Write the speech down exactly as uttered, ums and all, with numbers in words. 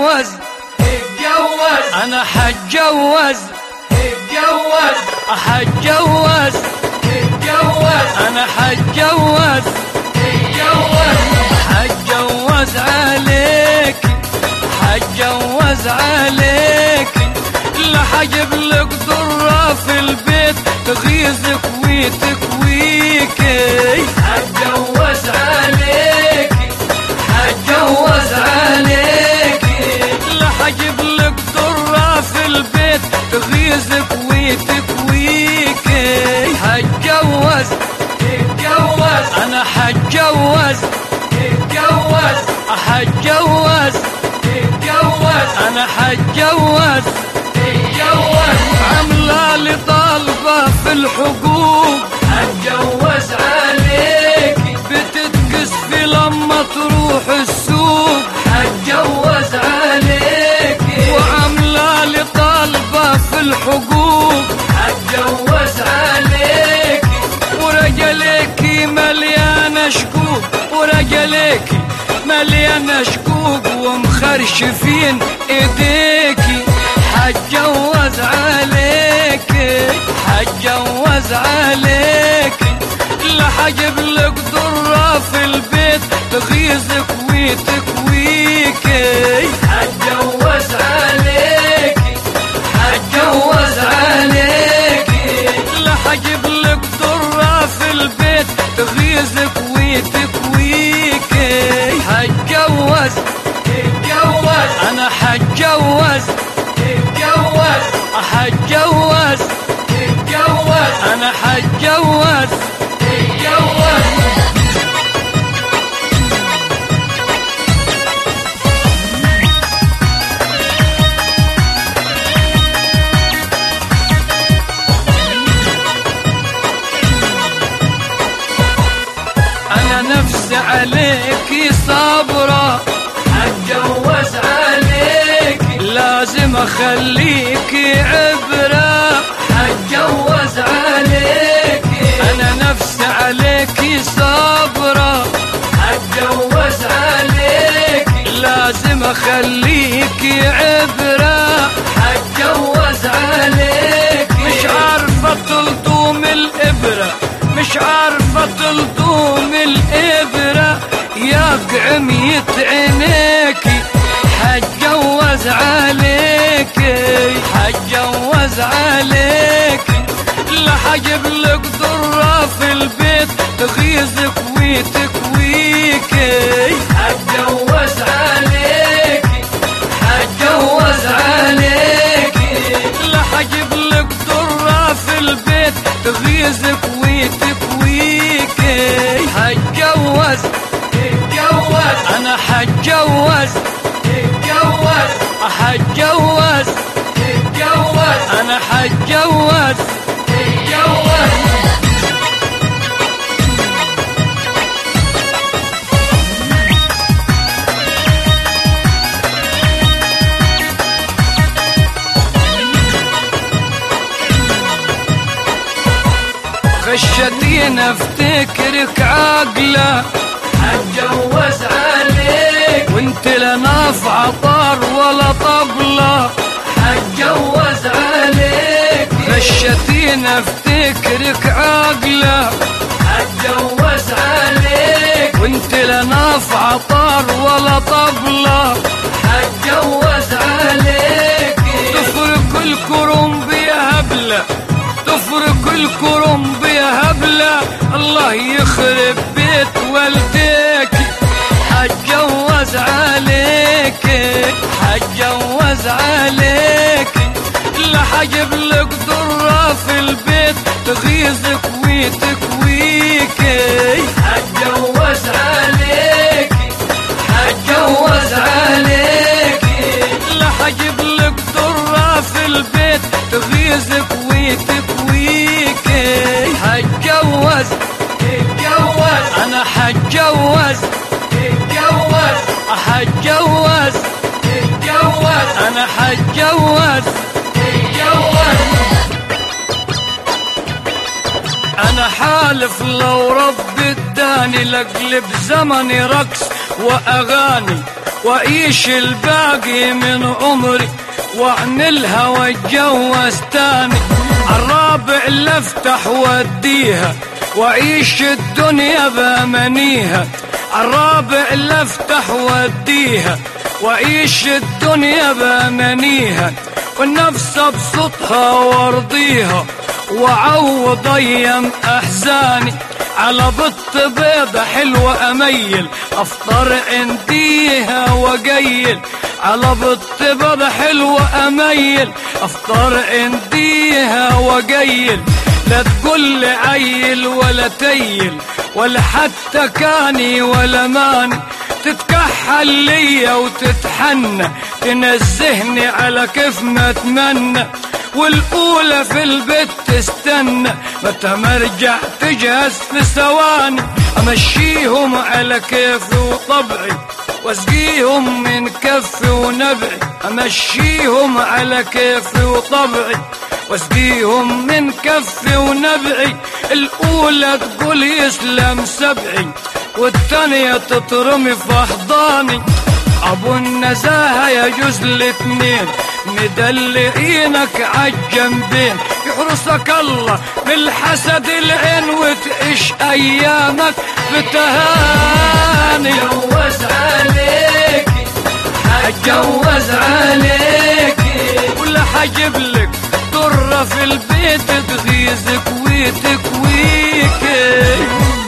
حتجوز اتجوز انا حتجوز اتجوز حتجوز اتجوز انا حتجوز اتجوز حتجوز عليك حتجوز عليك لا حجيب لك ضرة في البيت تغيظك وتكويك حتجوز عليك حتجوز عليك لا حجيب لك ضرة في البيت تغيظك وتكويك حتجوز اتجوز انا حتجوز اتجوز حتجوز اتجوز انا حتجوز اتجوز عامله لي طالبه في الحقوق حتجوز عليك بتتكسفي لما تروح السوق حتجوز عليك وعامله لي طالبه في الحقوق حتجوز عليك ورجليكي مليانه شكوك ورجليكي مليانه شكوك ومخرشفين ايديكي حتجوز عليكي حتجوز عليكي لا حجيب لك ضرة في البيت تغيظك وتكويكي حتجوز عليك حتجوز عليكي لا حجيب لك ضرة في البيت تغيظك وتكويكي حتجوز اتجوز انا حتجوز اتجوز حتجوز اتجوز انا حتجوز اتجوز انا نفسي عليكي صابرة حتجوز عليك لازم اخليكي عبرة حتجوز عليك انا نفسي عليكي صابرة حتجوز عليك لازم اخليكي عبرة حتجوز عليك مش عارفة تلطوم الابرة مش عارفة تلطوم الابرة يا عمية عينيكي حتجوز عليكي حتجوز عليكي لا حجيب لك ضرة في البيت تغيظك وتكويكي حتجوز عليك حتجوز عليكي لا حجيب لك ضرة في البيت تغيظك وتكويكي حتجوز اتجوز انا حتجوز اتجوز حتجوز اتجوز انا حتجوز اتجوز خشتين افتكرك عاقله حتجوز عليك وانت لا نافعه طار ولا طبله حتجوز عليك خشتين افتكرك عاقله حتجوز عليك وانت لا نافعه طار ولا طبله حتجوز عليك تفرق الكرنب يا هبله تفرق الكرنب يا هبله الله يخرب بيت والديك حتجوز عليك حتجوز عليك لا حجيب لك ضرة في البيت تغيظك وتكويكي حتجوز عليك حتجوز عليك لا حجيب لك ضرة في البيت تغيظك وتكويكي حتجوز اتجوز انا حتجوز اتجوز حتجوز اتجوز انا حتجوز اتجوز انا حالف لو رب اداني لاقلب زمني رقص واغاني وأعيش الباقي من عمري وعن الهوى اتجوز تاني. عالرابع اللي افتح واديها وأعيش الدنيا بأمانيها. عالرابع اللي افتح واديها وأعيش الدنيا بأمانيها. والنفس ابسطها وارضيها وعوض ايام احزاني. على بط بيضة حلوة اميل افطر عنديها وقيل. على بط بيضة حلوة اميل افطر عنديها وقيل. لا تقول لي عيل ولا تيل ولا حتى كاني ولا ماني. تتكحل ليا وتتحنى تنزهني على كيف ما اتمنى. والاولى في البيت تستنى متى مرجع تجهز في ثواني. امشيهم على كيفي وطبعي واسقيهم من كفي ونبعي. امشيهم على كيفي وطبعي واسقيهم من كفي ونبعي. الاولى تقول يسلم سبعي والتانية تترمي في احضاني. ابو النزاهة يجوز الاتنين مدلعينك عالجنبين. يحرسك الله بالحسد العين وتعيش ايامك بتهاني. اتجوز عليكي اتجوز عليكي ولا حجيب لك ضرة في البيت تغيظك وتكويكي.